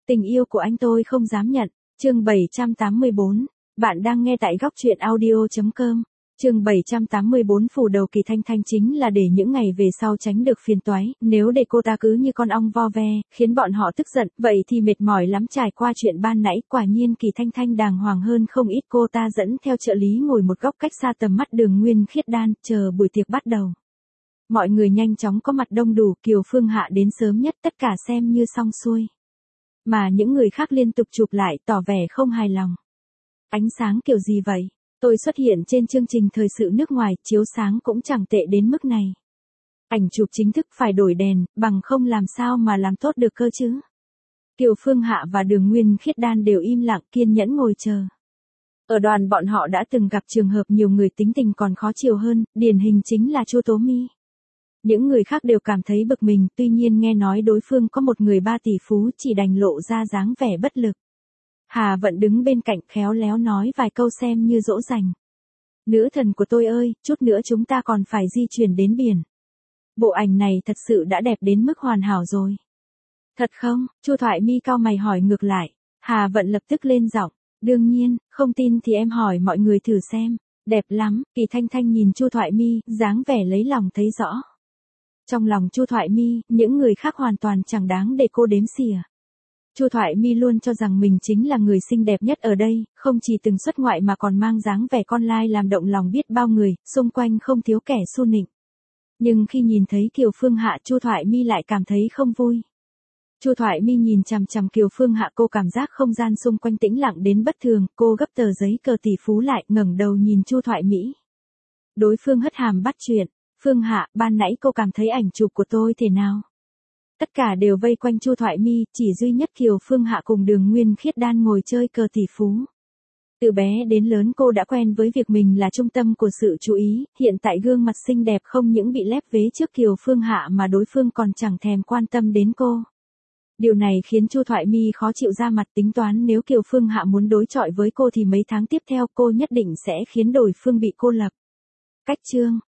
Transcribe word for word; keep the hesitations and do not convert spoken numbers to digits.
Tình yêu của anh tôi không dám nhận. Chương bảy trăm tám mươi bốn. Bạn đang nghe tại góc truyện audio chấm com. Chương bảy trăm tám mươi bốn. Phủ đầu Kỳ Thanh Thanh chính là để những ngày về sau tránh được phiền toái, nếu để cô ta cứ như con ong vo ve, khiến bọn họ tức giận, vậy thì mệt mỏi lắm. Trải qua chuyện ban nãy, quả nhiên Kỳ Thanh Thanh đàng hoàng hơn không ít. Cô ta dẫn theo trợ lý ngồi một góc cách xa tầm mắt Đường Nguyên Khiết Đan, chờ buổi tiệc bắt đầu. Mọi người nhanh chóng có mặt đông đủ, Kiều Phương Hạ đến sớm nhất, tất cả xem như xong xuôi. Mà những người khác liên tục chụp lại, tỏ vẻ không hài lòng. Ánh sáng kiểu gì vậy? Tôi xuất hiện trên chương trình thời sự nước ngoài, chiếu sáng cũng chẳng tệ đến mức này. Ảnh chụp chính thức phải đổi đèn, bằng không làm sao mà làm tốt được cơ chứ. Kiều Phương Hạ và Đường Nguyên Khiết Đan đều im lặng kiên nhẫn ngồi chờ. Ở đoàn bọn họ đã từng gặp trường hợp nhiều người tính tình còn khó chịu hơn, điển hình chính là Chu Tố Mi. Những người khác đều cảm thấy bực mình, tuy nhiên nghe nói đối phương có một người ba tỷ phú chỉ đành lộ ra dáng vẻ bất lực. Hà Vận đứng bên cạnh khéo léo nói vài câu xem như dỗ dành. Nữ thần của tôi ơi, chút nữa chúng ta còn phải di chuyển đến biển. Bộ ảnh này thật sự đã đẹp đến mức hoàn hảo rồi. Thật không? Chu Thoại Mi cau mày hỏi ngược lại. Hà Vận lập tức lên giọng. Đương nhiên, không tin thì em hỏi mọi người thử xem. Đẹp lắm. Kỳ Thanh Thanh nhìn Chu Thoại Mi, dáng vẻ lấy lòng thấy rõ. Trong lòng Chu Thoại Mi, những người khác hoàn toàn chẳng đáng để cô đếm xỉa. Chu Thoại Mi luôn cho rằng mình chính là người xinh đẹp nhất ở đây, không chỉ từng xuất ngoại mà còn mang dáng vẻ con lai làm động lòng biết bao người, xung quanh không thiếu kẻ xu nịnh. Nhưng khi nhìn thấy Kiều Phương Hạ, Chu Thoại Mi lại cảm thấy không vui. Chu Thoại Mi nhìn chằm chằm Kiều Phương Hạ, cô cảm giác không gian xung quanh tĩnh lặng đến bất thường, cô gấp tờ giấy cờ tỷ phú lại, ngẩng đầu nhìn Chu Thoại Mỹ. Đối phương hất hàm bắt chuyện. Phương Hạ, ban nãy cô cảm thấy ảnh chụp của tôi thế nào? Tất cả đều vây quanh Chu Thoại Mi, chỉ duy nhất Kiều Phương Hạ cùng Đường Nguyên Khiết Đan ngồi chơi cờ tỷ phú. Từ bé đến lớn cô đã quen với việc mình là trung tâm của sự chú ý, hiện tại gương mặt xinh đẹp không những bị lép vế trước Kiều Phương Hạ mà đối phương còn chẳng thèm quan tâm đến cô. Điều này khiến Chu Thoại Mi khó chịu ra mặt, tính toán nếu Kiều Phương Hạ muốn đối chọi với cô thì mấy tháng tiếp theo cô nhất định sẽ khiến đối phương bị cô lập. Cách chương.